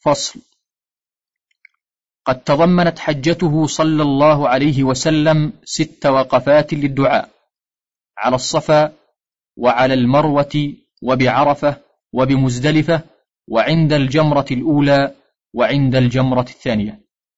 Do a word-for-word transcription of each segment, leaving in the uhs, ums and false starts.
فصل. قد تضمنت حجته صلى الله عليه وسلم ست وقفات للدعاء على الصفا وعلى المروة وبعرفة وبمزدلفة وعند الجمرة الأولى وعند الجمرة الثانية.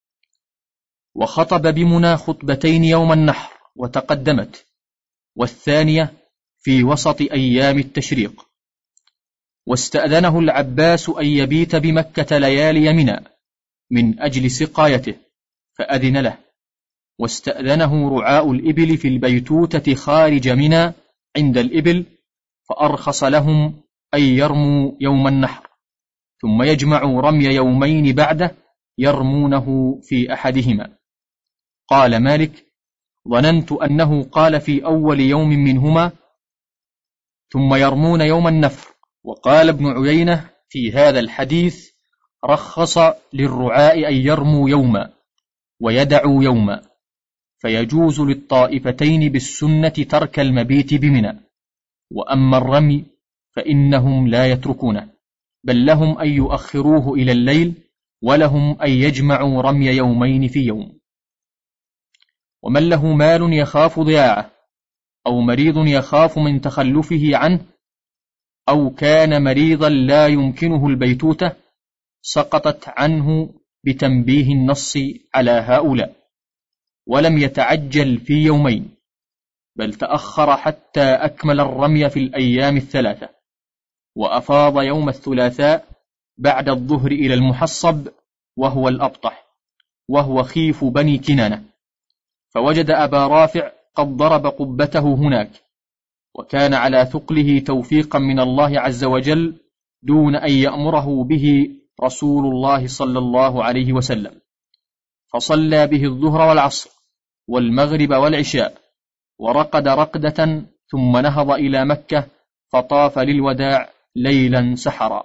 وخطب بمنى خطبتين يوم النحر وتقدمت، والثانية في وسط أيام التشريق. واستأذنه العباس أن يبيت بمكة ليالي منى من أجل سقايته فأذن له، واستأذنه رعاء الإبل في البيتوتة خارج منى عند الإبل فأرخص لهم أن يرموا يوم النحر ثم يجمعوا رمي يومين بعده يرمونه في أحدهما. قال مالك: ظننت أنه قال في أول يوم منهما ثم يرمون يوم النفر. وقال ابن عيينة في هذا الحديث: رخص للرعاء أن يرموا يوما ويدعوا يوما، فيجوز للطائفتين بالسنة ترك المبيت بمنى، وأما الرمي فإنهم لا يتركونه، بل لهم أن يؤخروه إلى الليل، ولهم أن يجمعوا رمي يومين في يوم. ومن له مال يخاف ضياعه أو مريض يخاف من تخلفه عنه أو كان مريضا لا يمكنه البيتوتة سقطت عنه بتنبيه النص على هؤلاء، ولم يتعجل في يومين، بل تأخر حتى أكمل الرمي في الأيام الثلاثة، وأفاض يوم الثلاثاء بعد الظهر إلى المحصب وهو الأبطح وهو خيف بني كنانة، فوجد أبا رافع قد ضرب قبته هناك، وكان على ثقله توفيقا من الله عز وجل دون أن يأمره به رسول الله صلى الله عليه وسلم، فصلى به الظهر والعصر والمغرب والعشاء، ورقد رقدة، ثم نهض إلى مكة فطاف للوداع ليلا سحرا.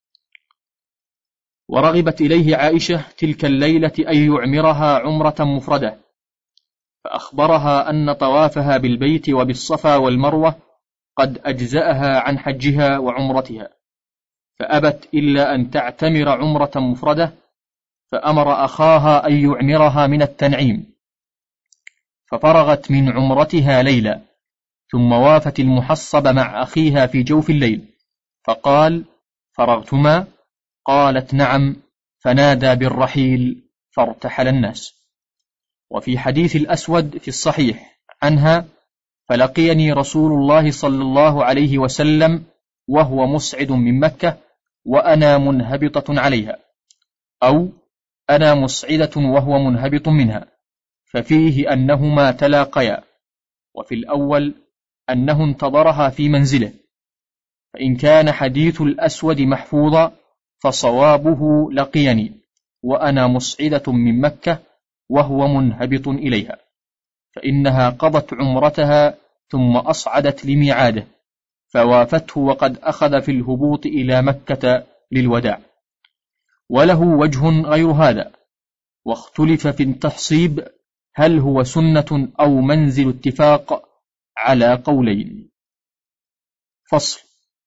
ورغبت إليه عائشة تلك الليلة أن يعمرها عمرة مفردة، فأخبرها أن طوافها بالبيت وبالصفا والمروة قد أجزأها عن حجها وعمرتها، فأبت إلا أن تعتمر عمرة مفردة، فأمر أخاها أن يعمرها من التنعيم، ففرغت من عمرتها ليلا، ثم وافت المحصب مع أخيها في جوف الليل، فقال: فرغتما؟ قالت: نعم، فنادى بالرحيل فارتحل الناس. وفي حديث الأسود في الصحيح عنها: فلقيني رسول الله صلى الله عليه وسلم وهو مسعد من مكة وأنا منهبطة عليها، أو أنا مسعدة وهو منهبط منها، ففيه أنهما تلاقيا، وفي الأول أنه انتظرها في منزله، فإن كان حديث الأسود محفوظا فصوابه لقيني وأنا مسعدة من مكة وهو منهبط إليها، فإنها قضت عمرتها ثم أصعدت لميعاده، فوافته وقد أخذ في الهبوط إلى مكة للوداع. وله وجه غير هذا، واختلف في التحصيب هل هو سنة أو منزل اتفاق على قولين. فصل.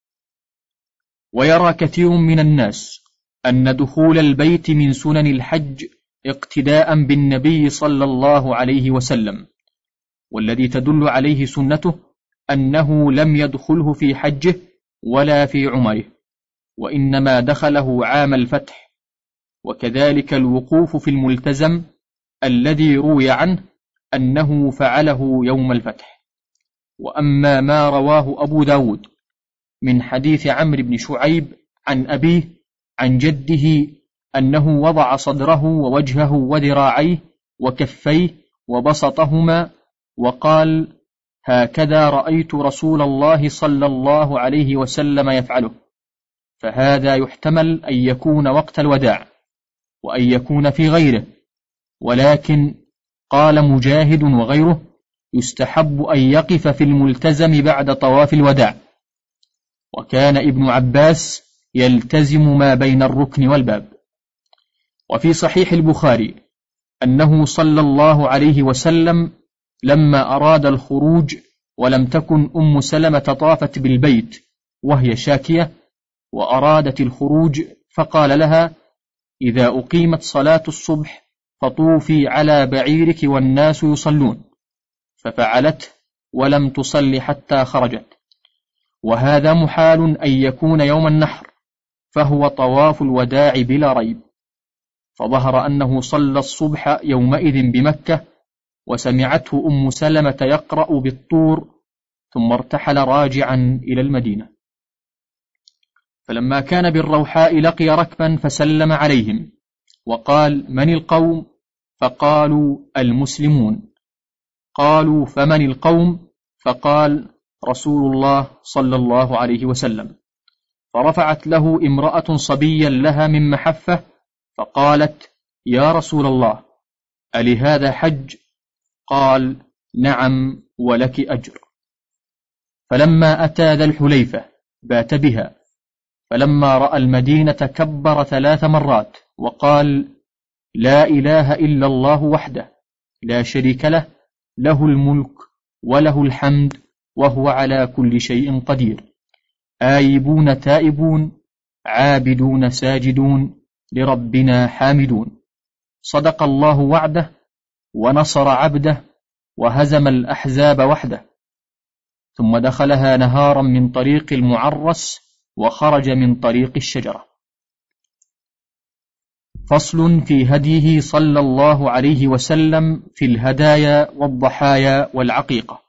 ويرى كثير من الناس أن دخول البيت من سنن الحج اقتداء بالنبي صلى الله عليه وسلم، والذي تدل عليه سنته أنه لم يدخله في حجه ولا في عمره، وإنما دخله عام الفتح، وكذلك الوقوف في الملتزم الذي روي عنه أنه فعله يوم الفتح. وأما ما رواه أبو داود من حديث عمرو بن شعيب عن أبيه عن جده أنه وضع صدره ووجهه وذراعيه وكفيه وبسطهما وقال: هكذا رأيت رسول الله صلى الله عليه وسلم يفعله، فهذا يحتمل أن يكون وقت الوداع وأن يكون في غيره، ولكن قال مجاهد وغيره: يستحب أن يقف في الملتزم بعد طواف الوداع. وكان ابن عباس يلتزم ما بين الركن والباب. وفي صحيح البخاري أنه صلى الله عليه وسلم لما أراد الخروج ولم تكن أم سلمة طافت بالبيت وهي شاكية وأرادت الخروج، فقال لها: إذا أقيمت صلاة الصبح فطوفي على بعيرك والناس يصلون، ففعلت ولم تصل حتى خرجت، وهذا محال أن يكون يوم النحر، فهو طواف الوداع بلا ريب. فظهر أنه صلى الصبح يومئذ بمكة، وسمعته أم سلمة يقرأ بالطور، ثم ارتحل راجعا إلى المدينة. فلما كان بالروحاء لقي ركبا فسلم عليهم وقال: من القوم؟ فقالوا: المسلمون. قالوا: فمن القوم؟ فقال: رسول الله صلى الله عليه وسلم. فرفعت له امرأة صبيا لها من محفة فقالت: يا رسول الله، ألهذا حج؟ قال: نعم ولك أجر. فلما أتى ذا الحليفة بات بها، فلما رأى المدينة كبر ثلاث مرات وقال: لا إله إلا الله وحده لا شريك له، له الملك وله الحمد وهو على كل شيء قدير، آيبون تائبون عابدون ساجدون لربنا حامدون، صدق الله وعده ونصر عبده وهزم الأحزاب وحده. ثم دخلها نهارا من طريق المعرس وخرج من طريق الشجرة. فصل في هديه صلى الله عليه وسلم في الهدايا والضحايا والعقيقة،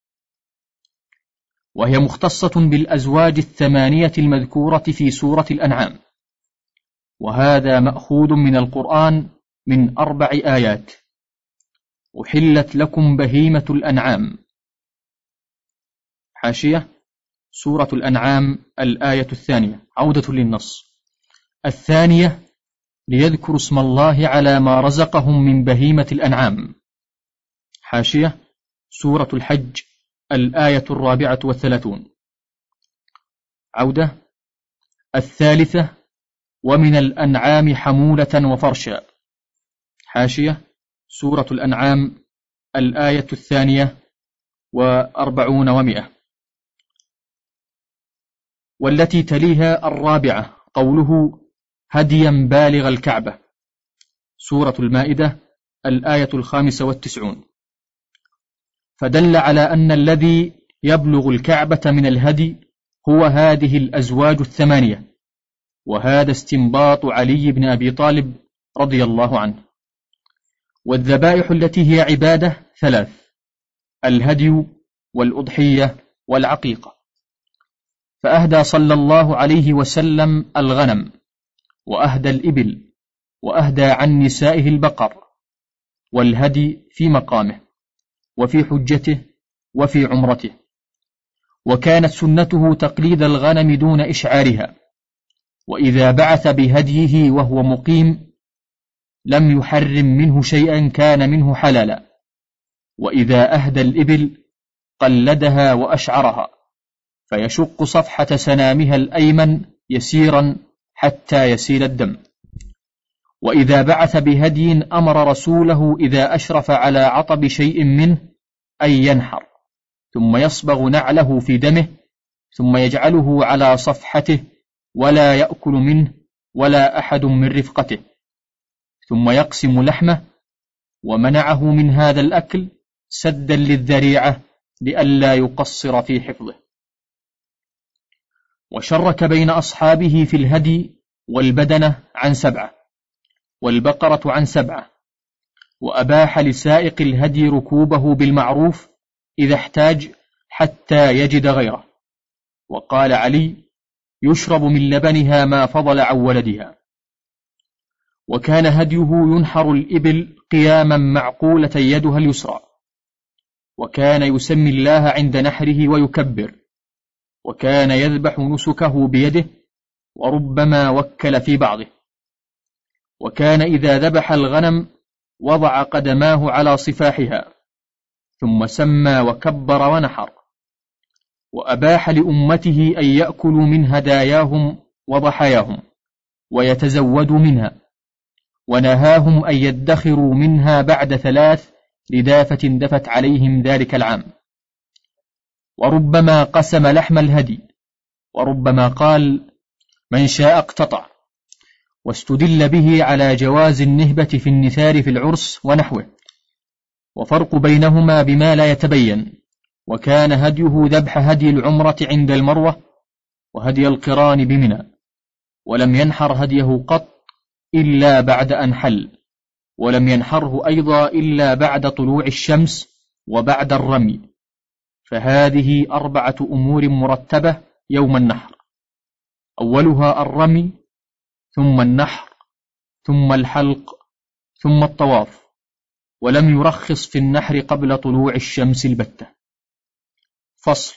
وهي مختصة بالأزواج الثمانية المذكورة في سورة الأنعام، وهذا مأخوذ من القرآن من أربع آيات: أحلت لكم بهيمة الأنعام. حاشية: سورة الأنعام الآية الثانية، عودة للنص. الثانية: ليذكروا اسم الله على ما رزقهم من بهيمة الأنعام. حاشية: سورة الحج الآية الرابعة والثلاثون، عودة. الثالثة: ومن الأنعام حمولة وفرشا. حاشية: سورة الأنعام الآية الثانية وأربعون ومئة. والتي تليها الرابعة قوله: هديا بالغ الكعبة. سورة المائدة الآية الخامسة والتسعون. فدل على أن الذي يبلغ الكعبة من الهدي هو هذه الأزواج الثمانية، وهذا استنباط علي بن أبي طالب رضي الله عنه. والذبائح التي هي عبادة ثلاث: الهدي والأضحية والعقيقة. فأهدى صلى الله عليه وسلم الغنم، وأهدى الإبل، وأهدى عن نسائه البقر. والهدي في مقامه وفي حجته وفي عمرته. وكانت سنته تقليد الغنم دون إشعارها، وإذا بعث بهديه وهو مقيم لم يحرم منه شيئا كان منه حلالا، وإذا أهدى الإبل قلدها وأشعرها، فيشق صفحة سنامها الأيمن يسيرا حتى يسيل الدم. وإذا بعث بهدي أمر رسوله إذا أشرف على عطب شيء منه أن ينحر، ثم يصبغ نعله في دمه، ثم يجعله على صفحته ولا يأكل منه ولا أحد من رفقته، ثم يقسم لحمه، ومنعه من هذا الأكل سدا للذريعة لئلا يقصر في حفظه. وشرك بين أصحابه في الهدي والبدنة عن سبعة، والبقرة عن سبعة، وأباح لسائق الهدي ركوبه بالمعروف إذا احتاج حتى يجد غيره. وقال علي: يشرب من لبنها ما فضل عن ولدها. وكان هديه ينحر الإبل قياما معقولة يدها اليسرى، وكان يسمي الله عند نحره ويكبر، وكان يذبح نسكه بيده، وربما وكل في بعضه. وكان إذا ذبح الغنم وضع قدماه على صفاحها، ثم سمى وكبر ونحر. وأباح لأمته أن يأكلوا من هداياهم وضحاياهم ويتزودوا منها، ونهاهم أن يدخروا منها بعد ثلاث لدافة دفت عليهم ذلك العام. وربما قسم لحم الهدي، وربما قال: من شاء اقتطع. واستدل به على جواز النهبة في النثار في العرس ونحوه، وفرق بينهما بما لا يتبين. وكان هديه ذبح هدي العمرة عند المروة وهدي القران بمنى، ولم ينحر هديه قط إلا بعد أن حل، ولم ينحره أيضا إلا بعد طلوع الشمس وبعد الرمي. فهذه أربعة أمور مرتبة يوم النحر: أولها الرمي، ثم النحر، ثم الحلق، ثم الطواف، ولم يرخص في النحر قبل طلوع الشمس البتة. فصل.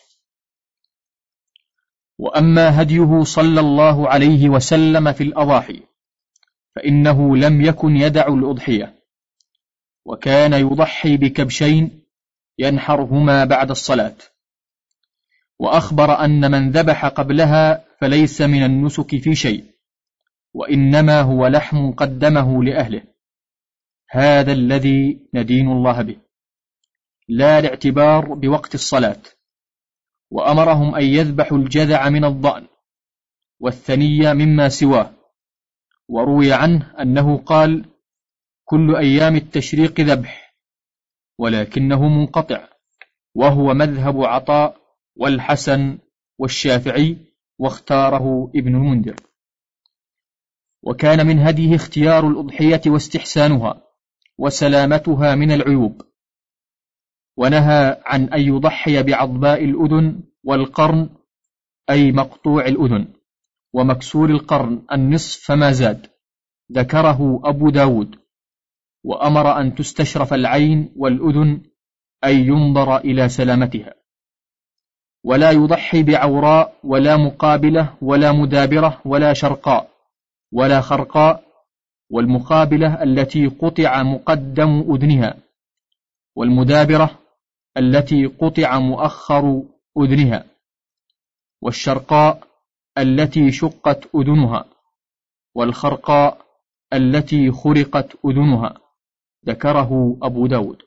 وأما هديه صلى الله عليه وسلم في الأضاحي فإنه لم يكن يدع الأضحية، وكان يضحي بكبشين ينحرهما بعد الصلاة. وأخبر أن من ذبح قبلها فليس من النسك في شيء، وإنما هو لحم قدمه لأهله، هذا الذي ندين الله به، لا الاعتبار بوقت الصلاة. وأمرهم أن يذبحوا الجذع من الضأن والثنية مما سواه. وروي عنه أنه قال: كل أيام التشريق ذبح، ولكنه منقطع، وهو مذهب عطاء والحسن والشافعي، واختاره ابن المنذر. وكان من هديه اختيار الأضحية واستحسانها وسلامتها من العيوب، ونهى عن أن يضحي بعضباء الأذن والقرن، أي مقطوع الأذن، ومكسور القرن النصف فما زاد، ذكره أبو داود. وأمر أن تستشرف العين والأذن، أي ينظر إلى سلامتها. ولا يضحي بعوراء ولا مقابلة ولا مدابرة ولا شرقاء ولا خرقاء، والمقابلة التي قطع مقدم أذنها، والمدابرة التي قطع مؤخر أذنها، والشرقاء التي شقت أذنها، والخرقاء التي خرقت أذنها، ذكره أبو داود.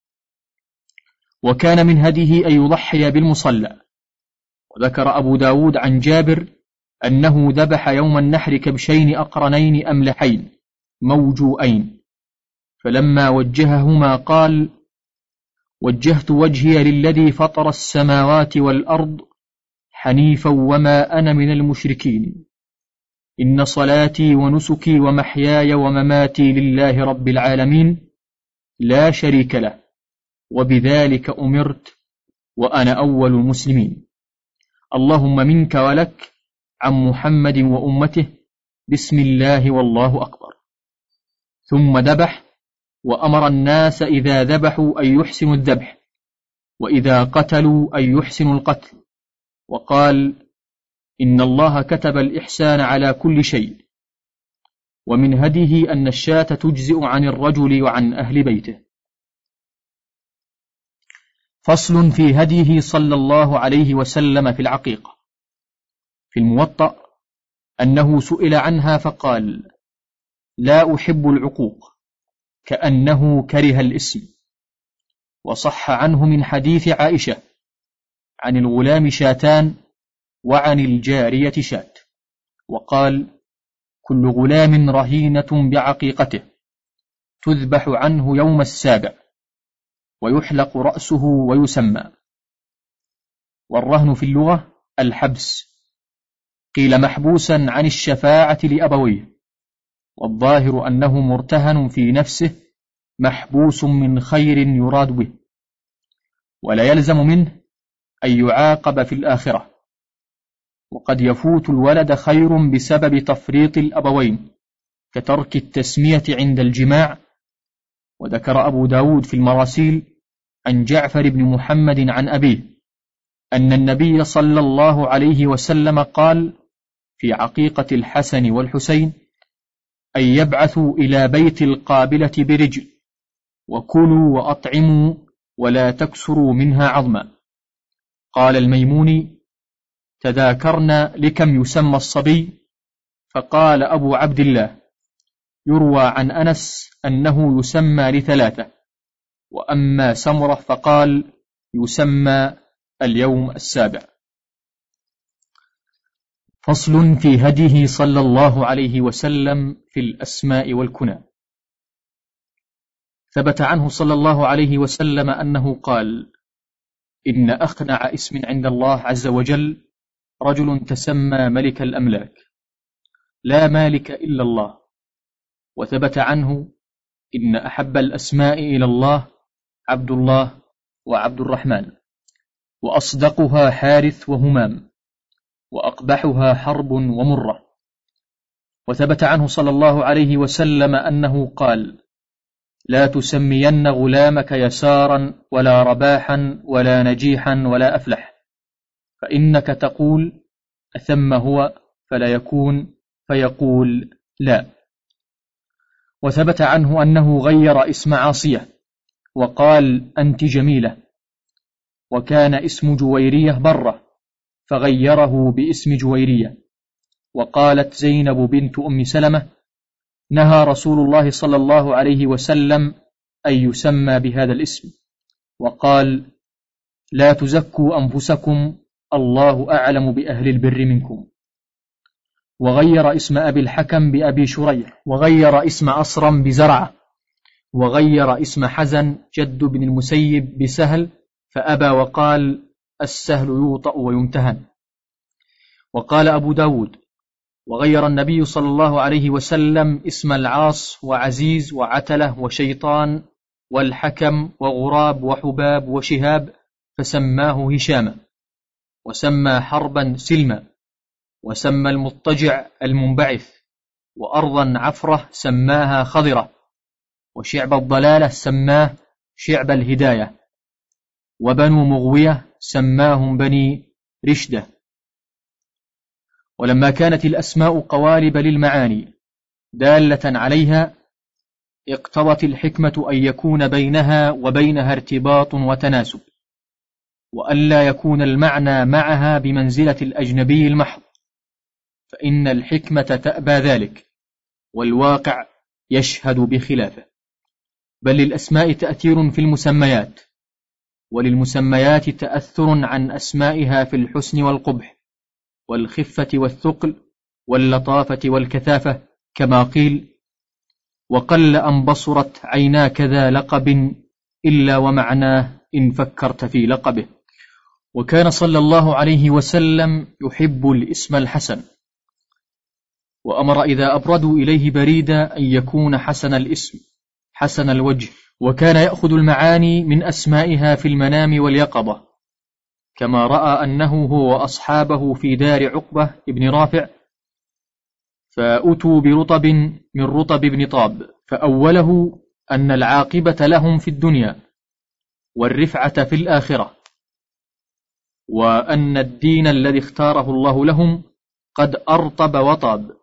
وكان من هديه أن يضحي بالمصلى. وذكر أبو داود عن جابر أنه ذبح يوم النحر كبشين أقرنين أملحين موجوئين، فلما وجههما قال: وجهت وجهي للذي فطر السماوات والأرض حنيفا وما أنا من المشركين، إن صلاتي ونسكي ومحياي ومماتي لله رب العالمين لا شريك له، وبذلك أمرت وأنا أول المسلمين، اللهم منك ولك، عن محمد وأمته، بسم الله والله أكبر. ثم ذبح، وأمر الناس إذا ذبحوا أن يحسنوا الذبح، وإذا قتلوا أن يحسنوا القتل، وقال: إن الله كتب الإحسان على كل شيء. ومن هديه أن الشاة تجزئ عن الرجل وعن أهل بيته. فصل في هديه صلى الله عليه وسلم في العقيقة. في الموطأ أنه سئل عنها فقال: لا أحب العقوق، كأنه كره الاسم. وصح عنه من حديث عائشة: عن الغلام شاتان وعن الجارية شات. وقال: كل غلام رهينة بعقيقته، تذبح عنه يوم السابع، ويحلق رأسه ويسمى. والرهن في اللغة الحبس، قيل محبوسا عن الشفاعة لأبويه، والظاهر أنه مرتهن في نفسه محبوس من خير يراد به، ولا يلزم منه أن يعاقب في الآخرة. وقد يفوت الولد خير بسبب تفريط الأبوين، كترك التسمية عند الجماع. وذكر أبو داود في المراسيل عن جعفر بن محمد عن أبيه أن النبي صلى الله عليه وسلم قال في عقيقة الحسن والحسين: أن يبعثوا إلى بيت القابلة برجل، وكلوا وأطعموا ولا تكسروا منها عظما. قال الميموني: تذاكرنا لكم يسمى الصبي، فقال أبو عبد الله: يروى عن أنس أنه يسمى لثلاثة، وأما سمرة فقال يسمى اليوم السابع. فصل في هديه صلى الله عليه وسلم في الأسماء والكنى. ثبت عنه صلى الله عليه وسلم أنه قال: إن أخنع اسم عند الله عز وجل رجل تسمى ملك الأملاك، لا مالك إلا الله. وثبت عنه: إن أحب الأسماء إلى الله عبد الله وعبد الرحمن، وأصدقها حارث وهمام، وأقبحها حرب ومرة. وثبت عنه صلى الله عليه وسلم أنه قال: لا تسمين غلامك يسارا ولا رباحا ولا نجيحا ولا أفلح، فإنك تقول أثم هو فلا يكون، فيقول لا. وثبت عنه أنه غير اسم عاصية وقال: أنت جميلة. وكان اسم جويرية برة فغيره باسم جويرية. وقالت زينب بنت أم سلمة: نهى رسول الله صلى الله عليه وسلم أن يسمى بهذا الاسم، وقال: لا تزكوا أنفسكم، الله أعلم بأهل البر منكم. وغير اسم أبي الحكم بأبي شريح، وغير اسم أصرم بزرعة، وغير اسم حزن جد بن المسيب بسهل فأبى وقال: السهل يوطأ ويمتهن. وقال أبو داود: وغير النبي صلى الله عليه وسلم اسم العاص وعزيز وعتلة وشيطان والحكم وغراب وحباب وشهاب فسماه هشاما، وسمى حربا سلما، وسمى المضطجع المنبعث، وأرضا عفرة سماها خضرة، وشعب الضلالة سماه شعب الهداية، وبنو مغوية سماهم بني رشدة. ولما كانت الأسماء قوالب للمعاني دالة عليها، اقتضت الحكمة أن يكون بينها وبينها ارتباط وتناسب، وألا يكون المعنى معها بمنزلة الأجنبي المحض، فإن الحكمة تأبى ذلك، والواقع يشهد بخلافه. بل للأسماء تأثير في المسميات، وللمسميات تأثر عن أسمائها في الحسن والقبح والخفة والثقل واللطافة والكثافة، كما قيل: وقل أن بصرت عيناك ذا لقب إلا ومعناه إن فكرت في لقبه. وكان صلى الله عليه وسلم يحب الاسم الحسن، وأمر إذا أبردوا إليه بريدا أن يكون حسن الاسم حسن الوجه، وكان يأخذ المعاني من أسمائها في المنام واليقظة، كما رأى أنه هو وأصحابه في دار عقبة ابن رافع فأتوا برطب من رطب ابن طاب، فأوله أن العاقبة لهم في الدنيا والرفعة في الآخرة، وأن الدين الذي اختاره الله لهم قد أرطب وطاب.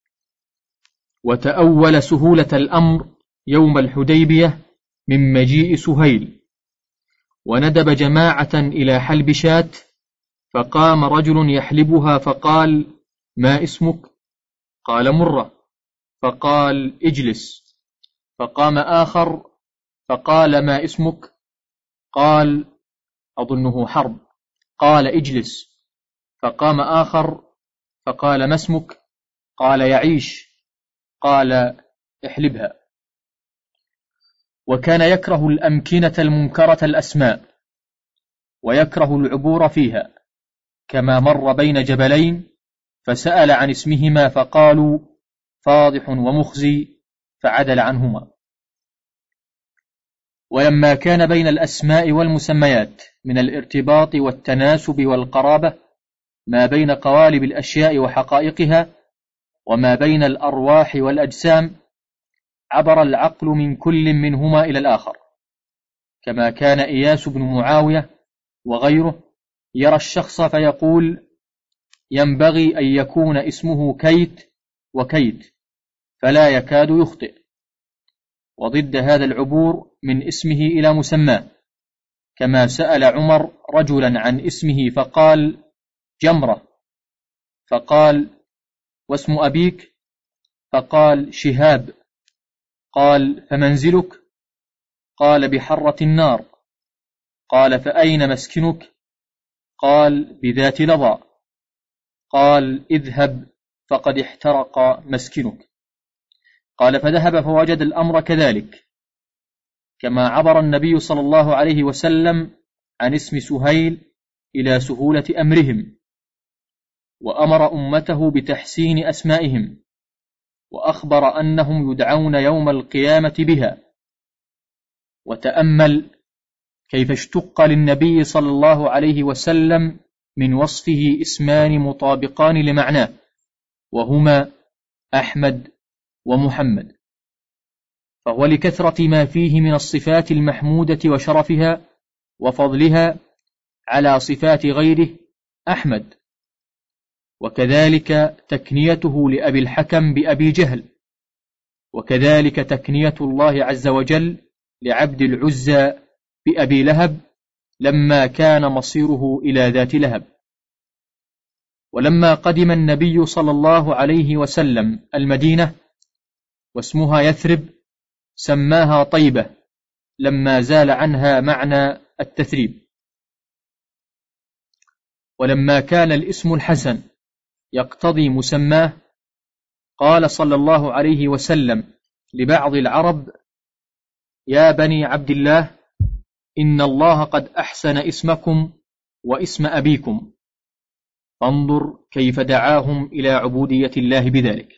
وتأول سهولة الأمر يوم الحديبية من مجيء سهيل، وندب جماعة إلى حلب شاة، فقام رجل يحلبها فقال: ما اسمك؟ قال: مرة. فقال: اجلس. فقام آخر فقال: ما اسمك؟ قال: أظنه حرب. قال: اجلس. فقام آخر فقال: ما اسمك؟ قال: يعيش. قال: احلبها. وكان يكره الأمكنة المنكرة الأسماء، ويكره العبور فيها، كما مر بين جبلين فسأل عن اسمهما فقالوا: فاضح ومخزي، فعدل عنهما. ولما كان بين الأسماء والمسميات من الارتباط والتناسب والقرابة ما بين قوالب الأشياء وحقائقها، وما بين الأرواح والأجسام، عبر العقل من كل منهما إلى الآخر، كما كان إياس بن معاوية وغيره يرى الشخص فيقول: ينبغي أن يكون اسمه كيت وكيت، فلا يكاد يخطئ. وضد هذا العبور من اسمه إلى مسماه، كما سأل عمر رجلا عن اسمه فقال: جمرة. فقال: واسم أبيك؟ فقال: شهاب. قال: فمنزلك؟ قال: بحرة النار. قال: فأين مسكنك؟ قال: بذات لظى. قال اذهب فقد احترق مسكنك. قال فذهب فوجد الأمر كذلك، كما عبر النبي صلى الله عليه وسلم عن اسم سهيل إلى سهولة أمرهم، وأمر أمته بتحسين أسمائهم، وأخبر أنهم يدعون يوم القيامة بها. وتأمل كيف اشتق للنبي صلى الله عليه وسلم من وصفه اسمان مطابقان لمعناه، وهما أحمد ومحمد، فهو لكثرة ما فيه من الصفات المحمودة وشرفها وفضلها على صفات غيره أحمد. وكذلك تكنيته لأبي الحكم بأبي جهل، وكذلك تكنية الله عز وجل لعبد العزى بأبي لهب لما كان مصيره إلى ذات لهب. ولما قدم النبي صلى الله عليه وسلم المدينة واسمها يثرب سماها طيبة لما زال عنها معنى التثريب. ولما كان الاسم الحسن يقتضي مسماه قال صلى الله عليه وسلم لبعض العرب يا بني عبد الله إن الله قد أحسن اسمكم واسم أبيكم، فانظر كيف دعاهم إلى عبودية الله بذلك.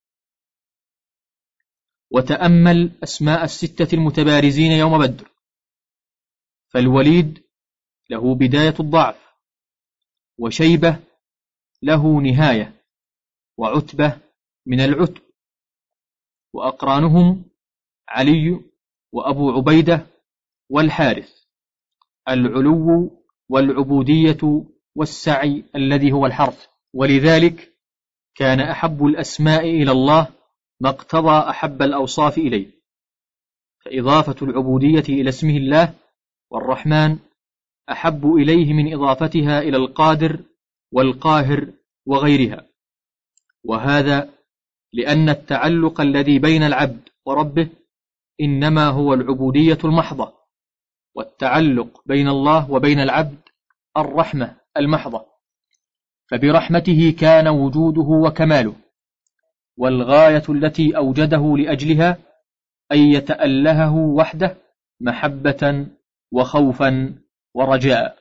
وتأمل أسماء الستة المتبارزين يوم بدر، فالوليد له بداية الضعف، وشيبة له نهاية، وعتبة من العتب، وأقرانهم علي وأبو عبيدة والحارث، العلو والعبودية والسعي الذي هو الحرث. ولذلك كان أحب الأسماء إلى الله ما اقتضى أحب الأوصاف إليه، فإضافة العبودية إلى اسمه الله والرحمن أحب إليه من إضافتها إلى القادر والقاهر وغيرها، وهذا لأن التعلق الذي بين العبد وربه إنما هو العبودية المحضة، والتعلق بين الله وبين العبد الرحمة المحضة، فبرحمته كان وجوده وكماله، والغاية التي أوجده لأجلها أن يتألهه وحده محبة وخوفا ورجاء.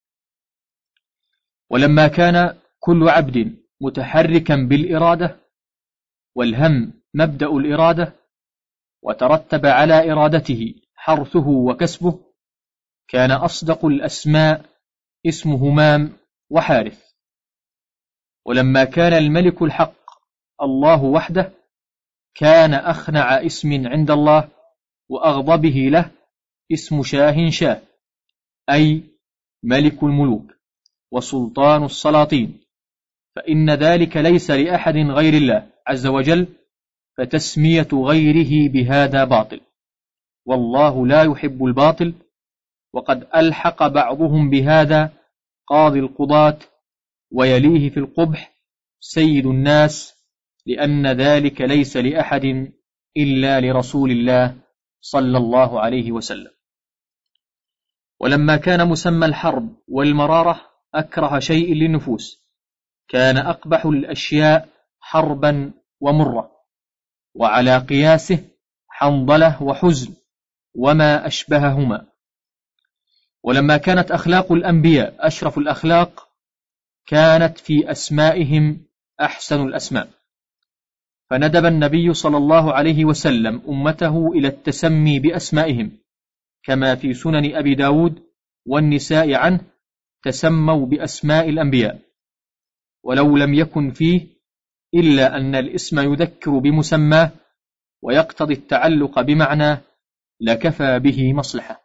ولما كان كل عبد متحركا بالإرادة، والهم مبدأ الإرادة، وترتب على إرادته حرثه وكسبه، كان أصدق الأسماء اسم همام وحارث. ولما كان الملك الحق الله وحده، كان أخنع اسم عند الله وأغضبه له اسم شاه شاه، أي ملك الملوك وسلطان السلاطين، فإن ذلك ليس لأحد غير الله عز وجل، فتسمية غيره بهذا باطل، والله لا يحب الباطل. وقد ألحق بعضهم بهذا قاضي القضاة، ويليه في القبح سيد الناس، لأن ذلك ليس لأحد إلا لرسول الله صلى الله عليه وسلم. ولما كان مسمى الحرب والمرارة أكره شيء للنفوس، كان أقبح الأشياء حربا ومرة، وعلى قياسه حنظلة وحزن وما أشبههما. ولما كانت أخلاق الأنبياء أشرف الأخلاق، كانت في أسمائهم أحسن الأسماء، فندب النبي صلى الله عليه وسلم أمته إلى التسمي بأسمائهم، كما في سنن أبي داود والنساء عنه تسموا بأسماء الأنبياء، ولو لم يكن فيه إلا أن الاسم يذكر بمسماه ويقتضي التعلق بمعناه لكفى به مصلحة.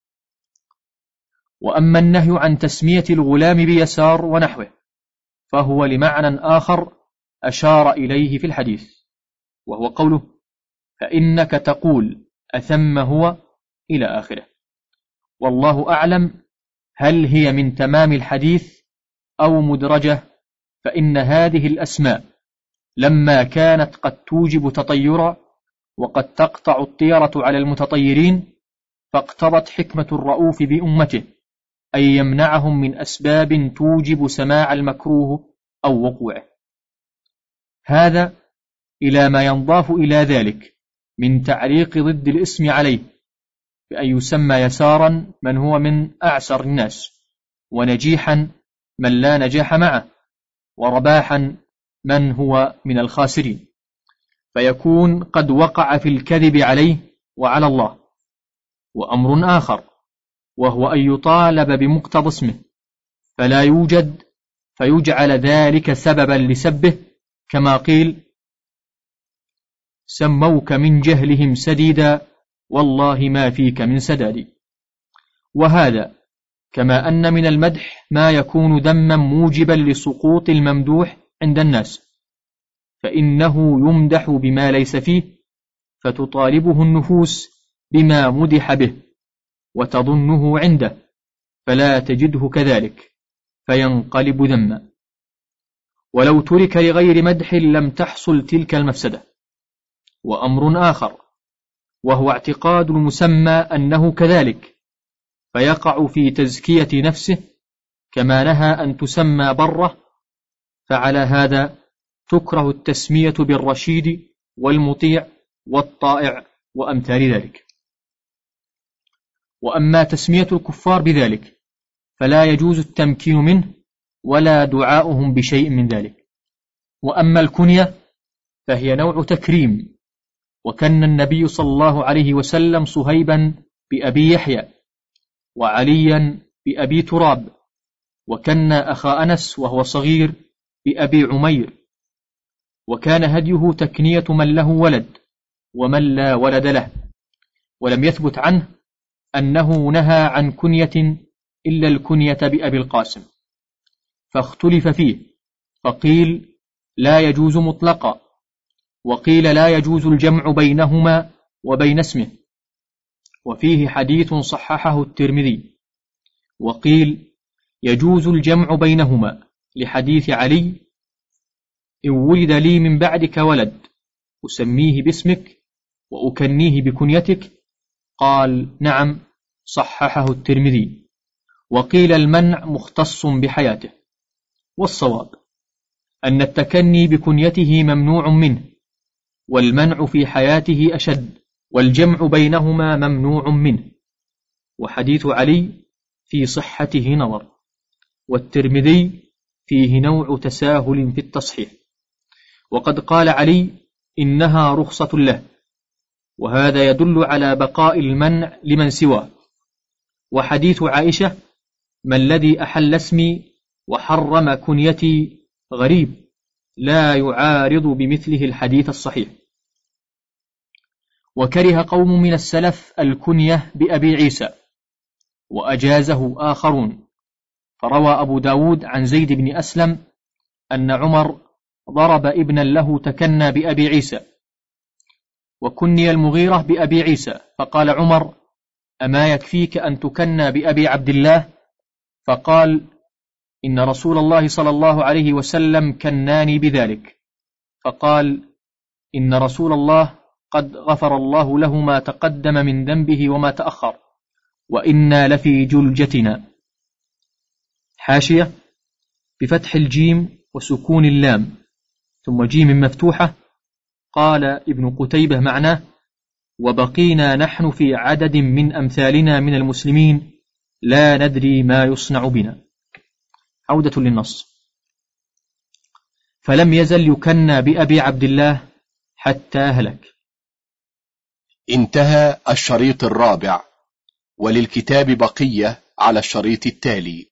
وأما النهي عن تسمية الغلام بيسار ونحوه فهو لمعنى آخر أشار إليه في الحديث، وهو قوله فإنك تقول أثم هو إلى آخره. والله أعلم هل هي من تمام الحديث أو مدرجة، فإن هذه الأسماء لما كانت قد توجب تطيرا وقد تقطع الطيرة على المتطيرين، فاقتضت حكمة الرؤوف بأمته أن يمنعهم من أسباب توجب سماع المكروه أو وقوعه. هذا إلى ما ينضاف إلى ذلك من تعليق ضد الاسم عليه، بأن يسمى يسارا من هو من أعسر الناس، ونجيحا من لا نجاح معه، ورباحا من هو من الخاسرين، فيكون قد وقع في الكذب عليه وعلى الله. وأمر آخر وهو أن يطالب بمقتضى اسمه فلا يوجد، فيجعل ذلك سببا لسبه، كما قيل: سموك من جهلهم سديدا والله ما فيك من سداد. وهذا كما أن من المدح ما يكون ذما موجبا لسقوط الممدوح عند الناس، فإنه يمدح بما ليس فيه، فتطالبه النفوس بما مدح به وتظنه عنده، فلا تجده كذلك فينقلب ذما. ولو ترك لغير مدح لم تحصل تلك المفسدة. وأمر آخر وهو اعتقاد المسمى أنه كذلك، فيقع في تزكية نفسه، كما نهى أن تسمى بره، فعلى هذا تكره التسمية بالرشيد والمطيع والطائع وأمثال ذلك. وأما تسمية الكفار بذلك فلا يجوز التمكين منه ولا دعاؤهم بشيء من ذلك. وأما الكنية فهي نوع تكريم، وكن النبي صلى الله عليه وسلم صهيبا بأبي يحيى، وعليا بأبي تراب، وكن أخا أنس وهو صغير بأبي عمير. وكان هديه تكنية من له ولد ومن لا ولد له، ولم يثبت عنه أنه نهى عن كنية إلا الكنية بأبي القاسم، فاختلف فيه، فقيل لا يجوز مطلقا، وقيل لا يجوز الجمع بينهما وبين اسمه، وفيه حديث صححه الترمذي. وقيل يجوز الجمع بينهما لحديث علي: إن ولد لي من بعدك ولد أسميه باسمك وأكنيه بكنيتك، قال نعم، صححه الترمذي. وقيل المنع مختص بحياته. والصواب أن التكني بكنيته ممنوع منه، والمنع في حياته أشد، والجمع بينهما ممنوع منه. وحديث علي في صحته نظر، والترمذي فيه نوع تساهل في التصحيح، وقد قال علي إنها رخصة له، وهذا يدل على بقاء المنع لمن سواه. وحديث عائشة: ما الذي أحل اسمي وحرم كنيتي غريب، لا يعارض بمثله الحديث الصحيح. وكره قوم من السلف الكنية بأبي عيسى، وأجازه آخرون، فروى أبو داود عن زيد بن أسلم أن عمر ضرب ابنا له تكنى بأبي عيسى، وكني المغيرة بأبي عيسى، فقال عمر: أما يكفيك أن تكنى بأبي عبد الله؟ فقال: إن رسول الله صلى الله عليه وسلم كناني بذلك. فقال: إن رسول الله قد غفر الله له ما تقدم من ذنبه وما تأخر، وإنا لفي جلجتنا. حاشية: بفتح الجيم وسكون اللام ثم جيم مفتوحة. قال ابن قتيبة معناه: وبقينا نحن في عدد من أمثالنا من المسلمين لا ندري ما يصنع بنا. عودة للنص: فلم يزل يكنى بأبي عبد الله حتى هلك. انتهى الشريط الرابع، وللكتاب بقية على الشريط التالي.